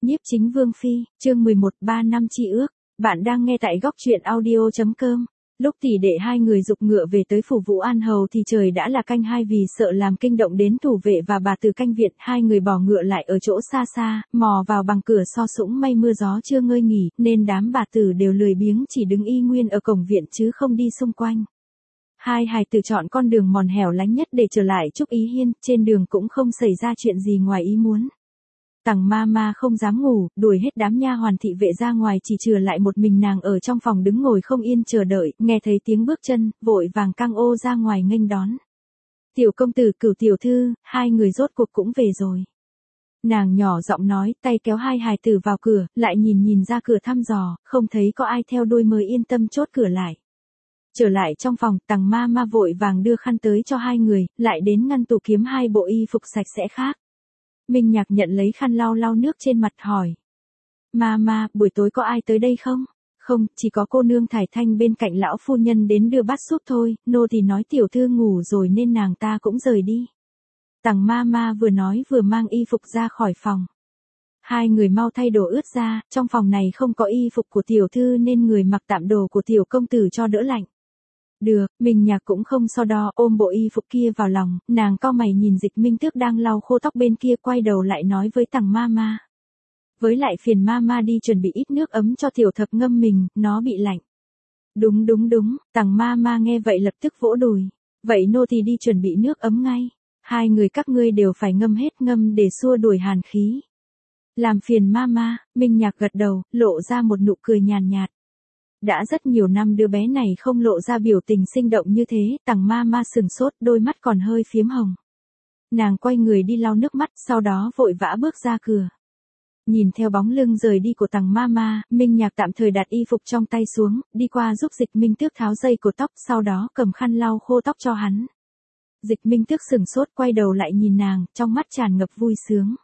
Nhiếp chính Vương Phi, chương 11, 3 năm chi ước. Bạn đang nghe tại góc truyện audio.com. Lúc tỷ đệ hai người dục ngựa về tới phủ Vũ An Hầu thì trời đã là canh hai, vì sợ làm kinh động đến thủ vệ và bà từ canh viện, hai người bỏ ngựa lại ở chỗ xa xa, mò vào bằng cửa so sũng may mưa gió chưa ngơi nghỉ, nên đám bà tử đều lười biếng chỉ đứng y nguyên ở cổng viện chứ không đi xung quanh. Hai hài tử chọn con đường mòn hẻo lánh nhất để trở lại Trúc Ý Hiên, trên đường cũng không xảy ra chuyện gì ngoài ý muốn. Tằng ma không dám ngủ, đuổi hết đám nha hoàn thị vệ ra ngoài, chỉ chừa lại một mình nàng ở trong phòng đứng ngồi không yên chờ đợi, nghe thấy tiếng bước chân, vội vàng căng ô ra ngoài nghênh đón. Tiểu công tử, Cửu tiểu thư, hai người rốt cuộc cũng về rồi. Nàng nhỏ giọng nói, tay kéo hai hài tử vào cửa, lại nhìn ra cửa thăm dò, không thấy có ai theo đuôi mới yên tâm chốt cửa lại. Trở lại trong phòng, Tằng ma vội vàng đưa khăn tới cho hai người, lại đến ngăn tủ kiếm hai bộ y phục sạch sẽ khác. Minh Nhạc nhận lấy khăn lau nước trên mặt hỏi. Ma, buổi tối có ai tới đây không? Không, chỉ có cô nương Thải Thanh bên cạnh lão phu nhân đến đưa bát súp thôi, nô thì nói tiểu thư ngủ rồi nên nàng ta cũng rời đi. Tằng ma vừa nói vừa mang y phục ra khỏi phòng. Hai người mau thay đồ ướt ra, trong phòng này không có y phục của tiểu thư nên người mặc tạm đồ của tiểu công tử cho đỡ lạnh. Được, Minh Nhạc cũng không so đo, ôm bộ y phục kia vào lòng, nàng cau mày nhìn Dịch Minh Tước đang lau khô tóc bên kia, quay đầu lại nói với Tằng ma. Với lại phiền ma đi chuẩn bị ít nước ấm cho tiểu thập ngâm mình, nó bị lạnh. Đúng, Tằng ma nghe vậy lập tức vỗ đùi. Vậy nô thì đi chuẩn bị nước ấm ngay. Hai người các ngươi đều phải ngâm hết ngâm để xua đuổi hàn khí. Làm phiền ma, Minh Nhạc gật đầu, lộ ra một nụ cười nhàn nhạt. Đã rất nhiều năm đứa bé này không lộ ra biểu tình sinh động như thế, Tằng ma sừng sốt, đôi mắt còn hơi phiếm hồng. Nàng quay người đi lau nước mắt, sau đó vội vã bước ra cửa. Nhìn theo bóng lưng rời đi của Tằng ma, Minh Nhạc tạm thời đặt y phục trong tay xuống, đi qua giúp Dịch Minh Tước tháo dây cột tóc, sau đó cầm khăn lau khô tóc cho hắn. Dịch Minh Tước sừng sốt, quay đầu lại nhìn nàng, trong mắt tràn ngập vui sướng.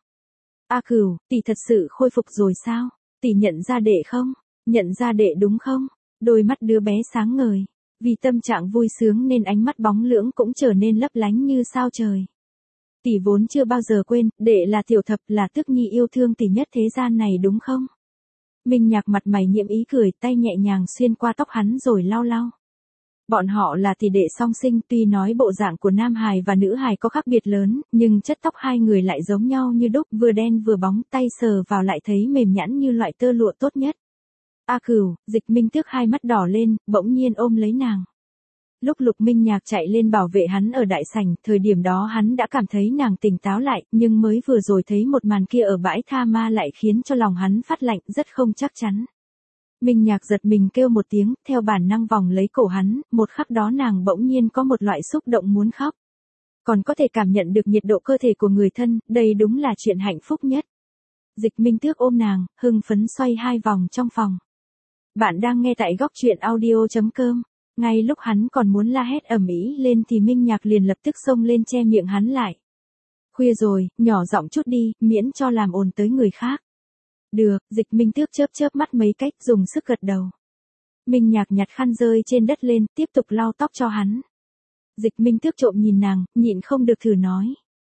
A Cửu, tỷ thật sự khôi phục rồi sao? Tỷ nhận ra đệ không? Nhận ra đệ đúng không? Đôi mắt đứa bé sáng ngời. Vì tâm trạng vui sướng nên ánh mắt bóng lưỡng cũng trở nên lấp lánh như sao trời. Tỷ vốn chưa bao giờ quên, đệ là tiểu thập, là Tước Nhi yêu thương tỷ nhất thế gian này đúng không? Minh Nhạc mặt mày nhiễm ý cười, tay nhẹ nhàng xuyên qua tóc hắn rồi lau. Bọn họ là tỷ đệ song sinh, tuy nói bộ dạng của nam hài và nữ hài có khác biệt lớn, nhưng chất tóc hai người lại giống nhau như đúc, vừa đen vừa bóng, tay sờ vào lại thấy mềm nhẵn như loại tơ lụa tốt nhất. A Cửu, Dịch Minh Tước hai mắt đỏ lên, bỗng nhiên ôm lấy nàng. Lúc Lục Minh Nhạc chạy lên bảo vệ hắn ở đại sảnh, thời điểm đó hắn đã cảm thấy nàng tỉnh táo lại, nhưng mới vừa rồi thấy một màn kia ở bãi tha ma lại khiến cho lòng hắn phát lạnh, rất không chắc chắn. Minh Nhạc giật mình kêu một tiếng, theo bản năng vòng lấy cổ hắn, một khắc đó nàng bỗng nhiên có một loại xúc động muốn khóc. Còn có thể cảm nhận được nhiệt độ cơ thể của người thân, đây đúng là chuyện hạnh phúc nhất. Dịch Minh Tước ôm nàng, hưng phấn xoay hai vòng trong phòng. Bạn đang nghe tại góc truyện audio.com. Ngay lúc hắn còn muốn la hét ầm ĩ lên thì Minh Nhạc liền lập tức xông lên che miệng hắn lại. Khuya rồi, nhỏ giọng chút đi, miễn cho làm ồn tới người khác. Được, Dịch Minh Tước chớp mắt mấy cách, dùng sức gật đầu. Minh Nhạc nhặt khăn rơi trên đất lên, tiếp tục lau tóc cho hắn. Dịch Minh Tước trộm nhìn nàng, nhịn không được thử nói.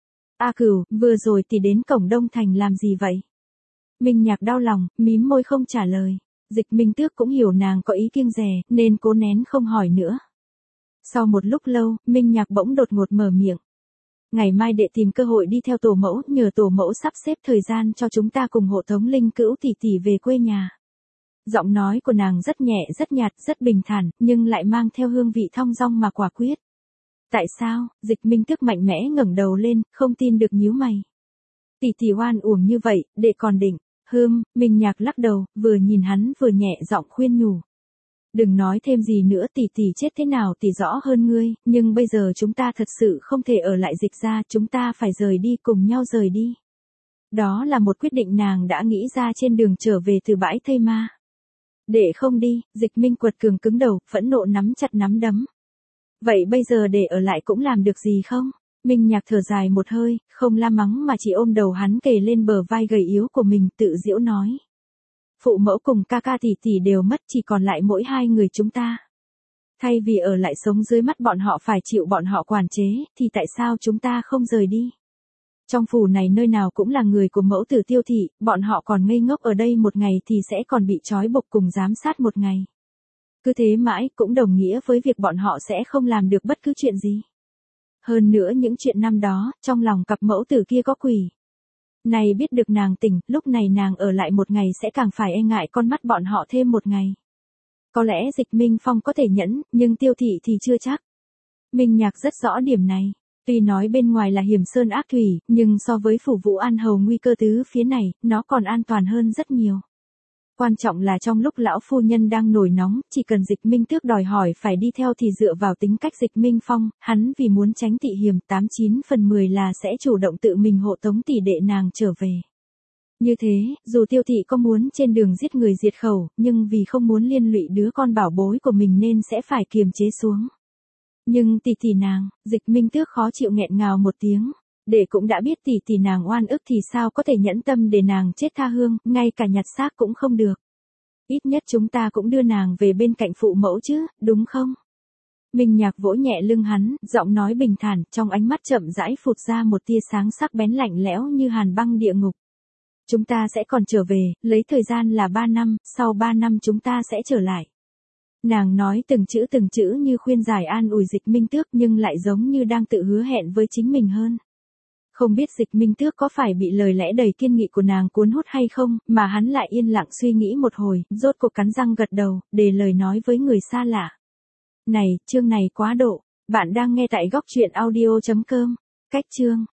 A Cửu, vừa rồi thì đến cổng Đông Thành làm gì vậy? Minh Nhạc đau lòng, mím môi không trả lời. Dịch Minh Tước cũng hiểu nàng có ý kiêng dè, nên cố nén không hỏi nữa. Sau một lúc lâu, Minh Nhạc bỗng đột ngột mở miệng. Ngày mai đệ tìm cơ hội đi theo tổ mẫu, nhờ tổ mẫu sắp xếp thời gian cho chúng ta cùng hộ tống Linh Cữu tỷ về quê nhà. Giọng nói của nàng rất nhẹ, rất nhạt, rất bình thản, nhưng lại mang theo hương vị thong dong mà quả quyết. Tại sao? Dịch Minh Tước mạnh mẽ ngẩng đầu lên, không tin được nhíu mày. Tỷ oan uổng như vậy, đệ còn định. Minh Nhạc lắc đầu, vừa nhìn hắn vừa nhẹ giọng khuyên nhủ. Đừng nói thêm gì nữa, tỷ chết thế nào tỷ rõ hơn ngươi, nhưng bây giờ chúng ta thật sự không thể ở lại Dịch gia, chúng ta phải rời đi, cùng nhau rời đi. Đó là một quyết định nàng đã nghĩ ra trên đường trở về từ bãi thây ma. Để không đi, Dịch Minh Quật Cường cứng đầu, phẫn nộ nắm chặt nắm đấm. Vậy bây giờ để ở lại cũng làm được gì không? Minh Nhạc thở dài một hơi, không la mắng mà chỉ ôm đầu hắn kề lên bờ vai gầy yếu của mình, tự giễu nói. Phụ mẫu cùng ca tỷ đều mất, chỉ còn lại mỗi hai người chúng ta. Thay vì ở lại sống dưới mắt bọn họ phải chịu bọn họ quản chế, thì tại sao chúng ta không rời đi? Trong phủ này nơi nào cũng là người của mẫu tử Tiêu thị, bọn họ còn ngây ngốc ở đây một ngày thì sẽ còn bị trói buộc cùng giám sát một ngày. Cứ thế mãi cũng đồng nghĩa với việc bọn họ sẽ không làm được bất cứ chuyện gì. Hơn nữa những chuyện năm đó, trong lòng cặp mẫu tử kia có quỷ. Này biết được nàng tỉnh, lúc này nàng ở lại một ngày sẽ càng phải e ngại con mắt bọn họ thêm một ngày. Có lẽ Dịch Minh Phong có thể nhẫn, nhưng Tiêu thị thì chưa chắc. Minh Nhạc rất rõ điểm này. Tuy nói bên ngoài là hiểm sơn ác thủy, nhưng so với phủ Vũ An Hầu nguy cơ tứ phía này, nó còn an toàn hơn rất nhiều. Quan trọng là trong lúc lão phu nhân đang nổi nóng, chỉ cần Dịch Minh Tước đòi hỏi phải đi theo thì dựa vào tính cách Dịch Minh Phong, hắn vì muốn tránh thị hiểm 89/10 là sẽ chủ động tự mình hộ tống tỷ đệ nàng trở về. Như thế, dù Tiêu thị có muốn trên đường giết người diệt khẩu, nhưng vì không muốn liên lụy đứa con bảo bối của mình nên sẽ phải kiềm chế xuống. Nhưng tỷ nàng, Dịch Minh Tước khó chịu nghẹn ngào một tiếng. Để cũng đã biết tỷ nàng oan ức thì sao có thể nhẫn tâm để nàng chết tha hương, ngay cả nhặt xác cũng không được. Ít nhất chúng ta cũng đưa nàng về bên cạnh phụ mẫu chứ, đúng không? Minh Nhạc vỗ nhẹ lưng hắn, giọng nói bình thản, trong ánh mắt chậm rãi phụt ra một tia sáng sắc bén lạnh lẽo như hàn băng địa ngục. Chúng ta sẽ còn trở về, lấy thời gian là 3 năm, sau 3 năm chúng ta sẽ trở lại. Nàng nói từng chữ như khuyên giải an ủi Dịch Minh Tước nhưng lại giống như đang tự hứa hẹn với chính mình hơn. Không biết Dịch Minh Tước có phải bị lời lẽ đầy kiên nghị của nàng cuốn hút hay không, mà hắn lại yên lặng suy nghĩ một hồi, rốt cuộc cắn răng gật đầu, để lời nói với người xa lạ. Này, chương này quá độ, bạn đang nghe tại góc truyện audio.com, cách chương.